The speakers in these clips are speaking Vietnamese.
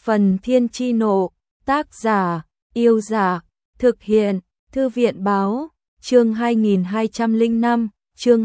Phần Thiên Chi Nộ, tác giả, Yêu Giả, thực hiện, Thư viện Báo, chương 2205, chương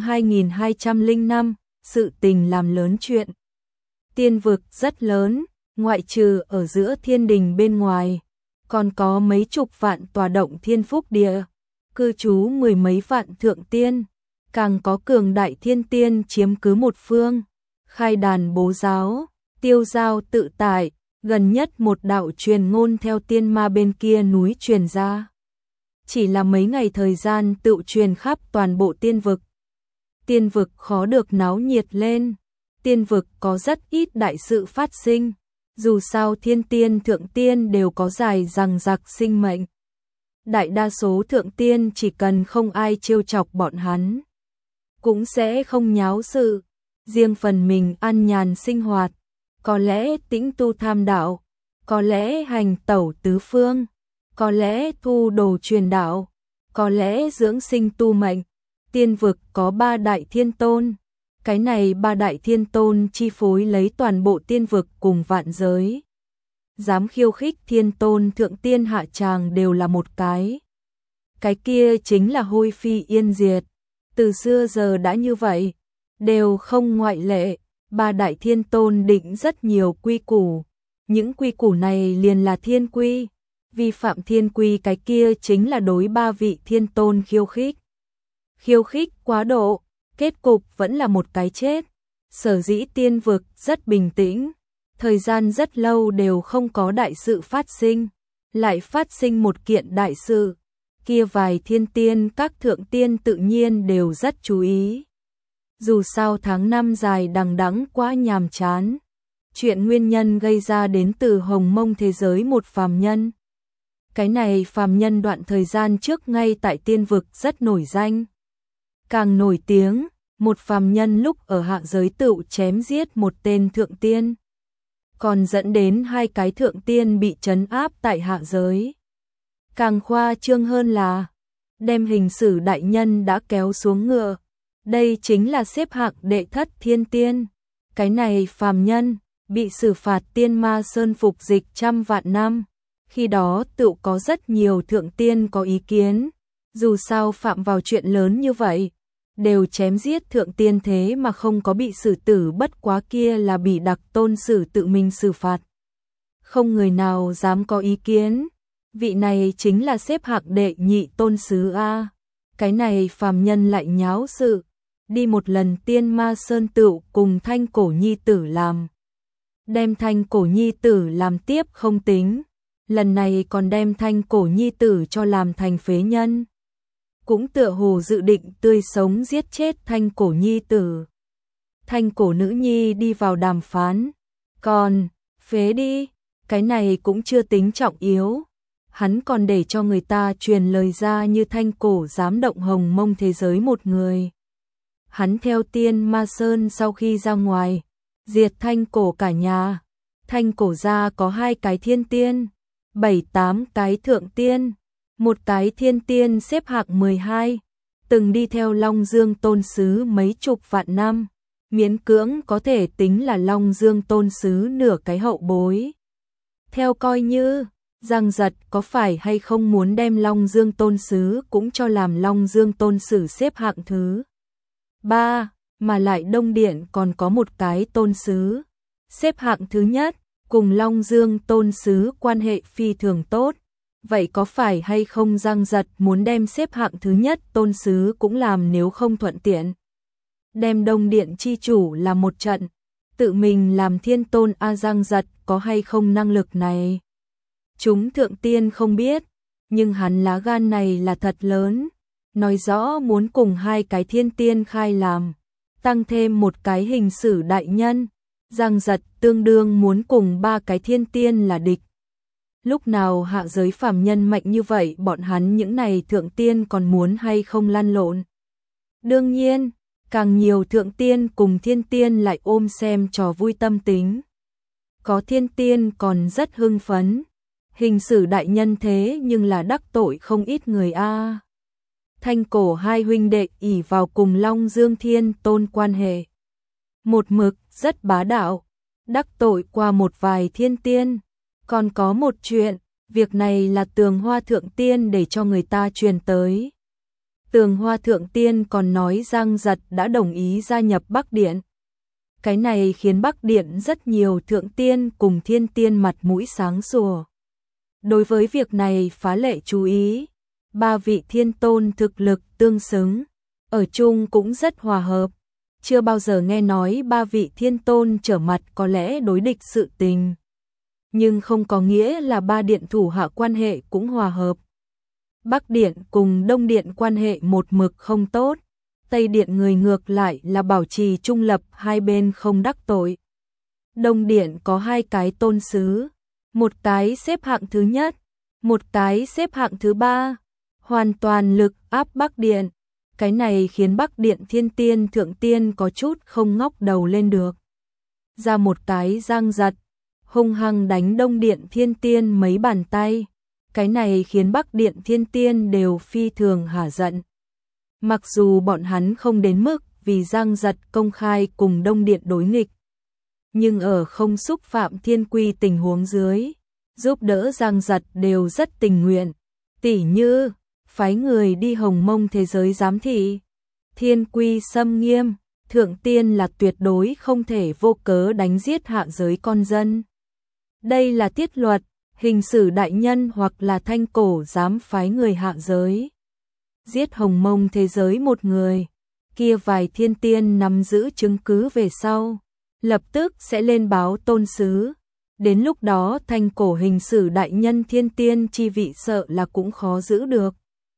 2205, sự tình làm lớn chuyện. Tiên vực rất lớn, ngoại trừ ở giữa thiên đình bên ngoài, còn có mấy chục vạn tòa động thiên phúc địa, cư trú mười mấy vạn thượng tiên, càng có cường đại thiên tiên chiếm cứ một phương, khai đàn bố giáo, tiêu giao tự tại. Gần nhất một đạo truyền ngôn theo tiên ma bên kia núi truyền ra. Chỉ là mấy ngày thời gian tự truyền khắp toàn bộ tiên vực. Tiên vực khó được náo nhiệt lên. Tiên vực có rất ít đại sự phát sinh. Dù sao thiên tiên thượng tiên đều có dài rằng giặc sinh mệnh. Đại đa số thượng tiên chỉ cần không ai trêu chọc bọn hắn, cũng sẽ không nháo sự. Riêng phần mình an nhàn sinh hoạt. Có lẽ tĩnh tu tham đạo, có lẽ hành tẩu tứ phương, có lẽ thu đồ truyền đạo, có lẽ dưỡng sinh tu mệnh. Tiên vực có ba đại thiên tôn, cái này ba đại thiên tôn chi phối lấy toàn bộ tiên vực cùng vạn giới. Dám khiêu khích thiên tôn thượng tiên hạ tràng đều là một cái. Cái kia chính là hôi phi yên diệt, từ xưa giờ đã như vậy, đều không ngoại lệ. Ba đại thiên tôn định rất nhiều quy củ, những quy củ này liền là thiên quy, vi phạm thiên quy cái kia chính là đối ba vị thiên tôn khiêu khích. Khiêu khích quá độ, kết cục vẫn là một cái chết. Sở dĩ tiên vực rất bình tĩnh, thời gian rất lâu đều không có đại sự phát sinh, lại phát sinh một kiện đại sự, kia vài thiên tiên các thượng tiên tự nhiên đều rất chú ý. Dù sao tháng năm dài đằng đẵng quá nhàm chán. Chuyện nguyên nhân gây ra đến từ hồng mông thế giới một phàm nhân. Cái này phàm nhân đoạn thời gian trước ngay tại tiên vực rất nổi danh. Càng nổi tiếng, một phàm nhân lúc ở hạ giới tựu chém giết một tên thượng tiên. Còn dẫn đến hai cái thượng tiên bị trấn áp tại hạ giới. Càng khoa trương hơn là, đem hình sử đại nhân đã kéo xuống ngựa. Đây chính là xếp hạng đệ thất thiên tiên. Cái này phàm nhân, bị xử phạt tiên ma sơn phục dịch 100 vạn năm. Khi đó tự có rất nhiều thượng tiên có ý kiến. Dù sao phạm vào chuyện lớn như vậy, đều chém giết thượng tiên thế mà không có bị xử tử, bất quá kia là bị đặc tôn sử tự mình xử phạt. Không người nào dám có ý kiến. Vị này chính là xếp hạng đệ nhị tôn sứ A. Cái này phàm nhân lại nháo sự. Đi một lần tiên ma sơn tựu cùng thanh cổ nhi tử làm. Đem thanh cổ nhi tử làm tiếp không tính. Lần này còn đem thanh cổ nhi tử cho làm thành phế nhân. Cũng tựa hồ dự định tươi sống giết chết thanh cổ nhi tử. Thanh cổ nữ nhi đi vào đàm phán. Còn, phế đi, cái này cũng chưa tính trọng yếu. Hắn còn để cho người ta truyền lời ra như thanh cổ dám động hồng mông thế giới một người. Hắn theo tiên ma sơn sau khi ra ngoài, diệt thanh cổ cả nhà. Thanh cổ gia có 2 cái thiên tiên, 7-8 cái thượng tiên, một cái thiên tiên xếp hạng 12, từng đi theo Long Dương tôn sứ mấy chục vạn năm, miễn cưỡng có thể tính là Long Dương tôn sứ nửa cái hậu bối. Theo coi như, Giang Giật có phải hay không muốn đem Long Dương tôn sứ cũng cho làm Long Dương tôn sử xếp hạng thứ 3, mà lại Đông Điện còn có một cái tôn sứ. Xếp hạng thứ nhất, cùng Long Dương tôn sứ quan hệ phi thường tốt. Vậy có phải hay không Giang Giật muốn đem xếp hạng thứ nhất tôn sứ cũng làm, nếu không thuận tiện đem Đông Điện chi chủ làm một trận, tự mình làm thiên tôn A? Giang Giật có hay không năng lực này? Chúng thượng tiên không biết, nhưng hắn lá gan này là thật lớn. Nói rõ muốn cùng 2 cái thiên tiên khai làm, tăng thêm một cái hình sử đại nhân. Giang Giật tương đương muốn cùng 3 cái thiên tiên là địch. Lúc nào hạ giới phàm nhân mạnh như vậy, bọn hắn những này thượng tiên còn muốn hay không lăn lộn? Đương nhiên, càng nhiều thượng tiên cùng thiên tiên lại ôm xem trò vui tâm tính. Có thiên tiên còn rất hưng phấn. Hình sử đại nhân thế nhưng là đắc tội không ít người a. Thanh cổ 2 huynh đệ ỷ vào cùng Long Dương thiên tôn quan hệ, một mực rất bá đạo, đắc tội qua một vài thiên tiên. Còn có một chuyện, việc này là Tường Hoa Thượng Tiên để cho người ta truyền tới. Tường Hoa Thượng Tiên còn nói Giang Giật đã đồng ý gia nhập Bắc Điện. Cái này khiến Bắc Điện rất nhiều thượng tiên cùng thiên tiên mặt mũi sáng sủa. Đối với việc này phá lệ chú ý, ba vị thiên tôn thực lực tương xứng, ở chung cũng rất hòa hợp. Chưa bao giờ nghe nói ba vị thiên tôn trở mặt có lẽ đối địch sự tình. Nhưng không có nghĩa là ba điện thủ hạ quan hệ cũng hòa hợp. Bắc Điện cùng Đông Điện quan hệ một mực không tốt, Tây Điện người ngược lại là bảo trì trung lập, hai bên không đắc tội. Đông Điện có hai cái tôn sứ, một cái xếp hạng thứ nhất, một cái xếp hạng thứ ba, hoàn toàn lực áp Bắc Điện. Cái này khiến Bắc Điện thiên tiên thượng tiên có chút không ngóc đầu lên được. Ra một cái Giang Giật, hung hăng đánh Đông Điện thiên tiên mấy bàn tay. Cái này khiến Bắc Điện thiên tiên đều phi thường hả giận. Mặc dù bọn hắn không đến mức vì Giang Giật công khai cùng Đông Điện đối nghịch, nhưng ở không xúc phạm thiên quy tình huống dưới, giúp đỡ Giang Giật đều rất tình nguyện. Tỉ như phái người đi Hồng Mông thế giới giám thị. Thiên quy xâm nghiêm, thượng tiên là tuyệt đối không thể vô cớ đánh giết hạ giới con dân. Đây là tiết luật, hình sử đại nhân hoặc là Thanh Cổ dám phái người hạ giới giết Hồng Mông thế giới một người, kia vài thiên tiên nắm giữ chứng cứ về sau, lập tức sẽ lên báo tôn sứ. Đến lúc đó Thanh Cổ hình sử đại nhân thiên tiên chi vị sợ là cũng khó giữ được.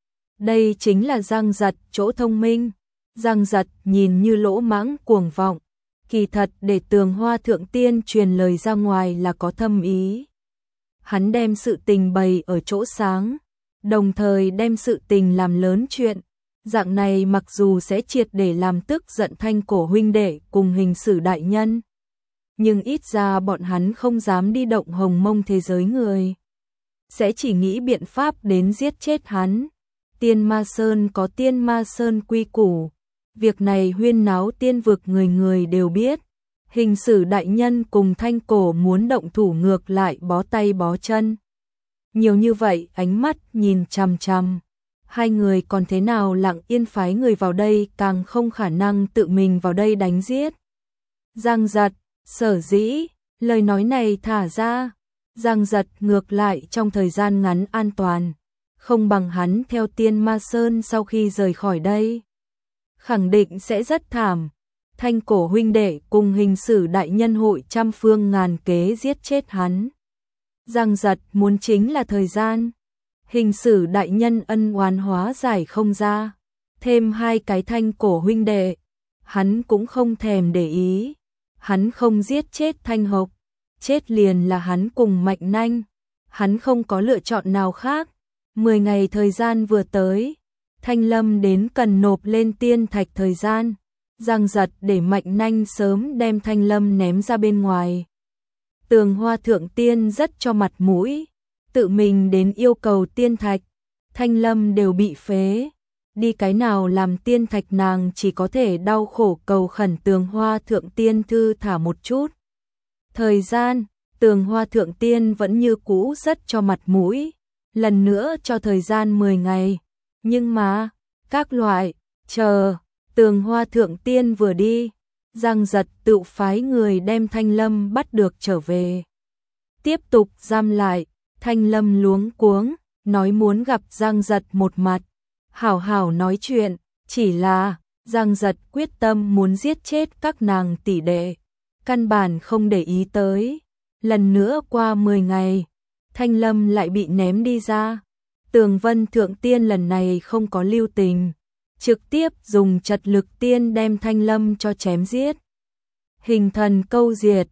Đây chính là Giang Giật chỗ thông minh. Giang Giật nhìn như lỗ mãng cuồng vọng, kỳ thật để Tường Hoa Thượng Tiên truyền lời ra ngoài là có thâm ý. Hắn đem sự tình bày ở chỗ sáng, đồng thời đem sự tình làm lớn chuyện. Dạng này mặc dù sẽ triệt để làm tức giận Thanh Cổ huynh đệ cùng hình sử đại nhân, nhưng ít ra bọn hắn không dám đi động Hồng Mông thế giới người, sẽ chỉ nghĩ biện pháp đến giết chết hắn. Tiên Ma Sơn có Tiên Ma Sơn quy củ, việc này huyên náo tiên vực người người đều biết. Hình sử đại nhân cùng Thanh Cổ muốn động thủ ngược lại bó tay bó chân. Nhiều như vậy ánh mắt nhìn chằm chằm, hai người còn thế nào lặng yên phái người vào đây, càng không khả năng tự mình vào đây đánh giết. Giang Giật, sở dĩ, lời nói này thả ra, Giang Giật ngược lại trong thời gian ngắn an toàn, không bằng hắn theo Tiên Ma Sơn sau khi rời khỏi đây. Khẳng định sẽ rất thảm. Thanh Cổ huynh đệ cùng hình sử đại nhân hội trăm phương ngàn kế giết chết hắn. Giang Giật muốn chính là thời gian. Hình sử đại nhân ân oán hóa giải không ra, thêm hai cái Thanh Cổ huynh đệ, hắn cũng không thèm để ý. Hắn không giết chết Thanh Hộc, chết liền là hắn cùng Mạnh Nanh. Hắn không có lựa chọn nào khác. 10 ngày thời gian vừa tới, Thanh Lâm đến cần nộp lên tiên thạch thời gian. Giang Giật để Mạnh Nanh sớm đem Thanh Lâm ném ra bên ngoài. Tường Hoa Thượng Tiên rất cho mặt mũi, tự mình đến yêu cầu tiên thạch, Thanh Lâm đều bị phế. Đi cái nào làm tiên thạch, nàng chỉ có thể đau khổ cầu khẩn Tường Hoa Thượng Tiên thư thả một chút. Thời gian, Tường Hoa Thượng Tiên vẫn như cũ rất cho mặt mũi, lần nữa cho thời gian 10 ngày. Nhưng mà, các loại, chờ, Tường Hoa Thượng Tiên vừa đi, Giang Giật tự phái người đem Thanh Lâm bắt được trở về. Tiếp tục giam lại, Thanh Lâm luống cuống, nói muốn gặp Giang Giật một mặt, hảo hảo nói chuyện, chỉ là Giang Giật quyết tâm muốn giết chết các nàng tỷ đệ, căn bản không để ý tới. Lần nữa qua 10 ngày, Thanh Lâm lại bị ném đi ra. Tường Vân Thượng Tiên lần này không có lưu tình, trực tiếp dùng trật lực tiên đem Thanh Lâm cho chém giết. Hình thần câu diệt,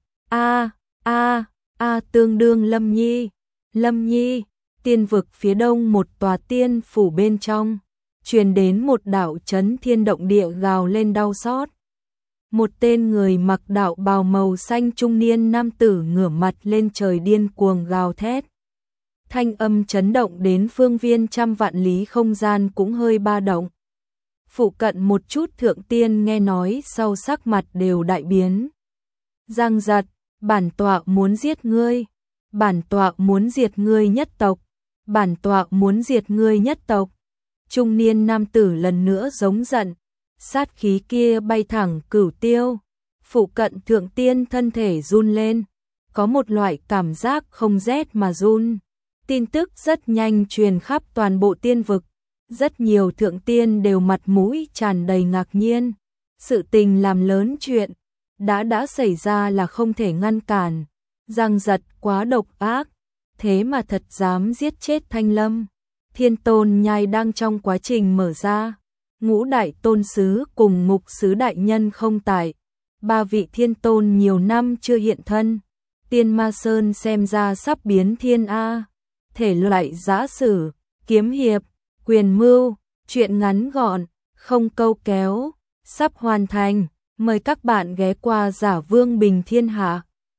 tương đương Lâm Nhi. Lâm Nhi, tiên vực phía đông một tòa tiên phủ bên trong, truyền đến một đạo chấn thiên động địa gào lên đau xót. Một tên người mặc đạo bào màu xanh trung niên nam tử ngửa mặt lên trời điên cuồng gào thét. Thanh âm chấn động đến phương viên trăm vạn lý không gian cũng hơi ba động. Phụ cận một chút thượng tiên nghe nói sau sắc mặt đều đại biến. Giang Giật, bản tọa muốn giết ngươi. bản tọa muốn diệt ngươi nhất tộc, bản tọa muốn diệt ngươi nhất tộc. Trung niên nam tử lần nữa giống giận, sát khí kia bay thẳng Cửu Tiêu. Phụ cận thượng tiên thân thể run lên, có một loại cảm giác không rét mà run. Tin tức rất nhanh truyền khắp toàn bộ tiên vực, rất nhiều thượng tiên đều mặt mũi tràn đầy ngạc nhiên. Sự tình làm lớn chuyện, đã xảy ra là không thể ngăn cản. Giang Giật quá độc ác, thế mà thật dám giết chết Thanh Lâm. Thiên Tôn Nhai đang trong quá trình mở ra, Ngũ Đại Tôn Sứ cùng Ngục Sứ Đại Nhân không tại. 3 vị thiên tôn nhiều năm chưa hiện thân. Tiên Ma Sơn xem ra sắp biến thiên A. Thể loại giã sử, kiếm hiệp, quyền mưu, truyện ngắn gọn, không câu kéo, sắp hoàn thành. Mời các bạn ghé qua Giả Vương Bình Thiên Hạ.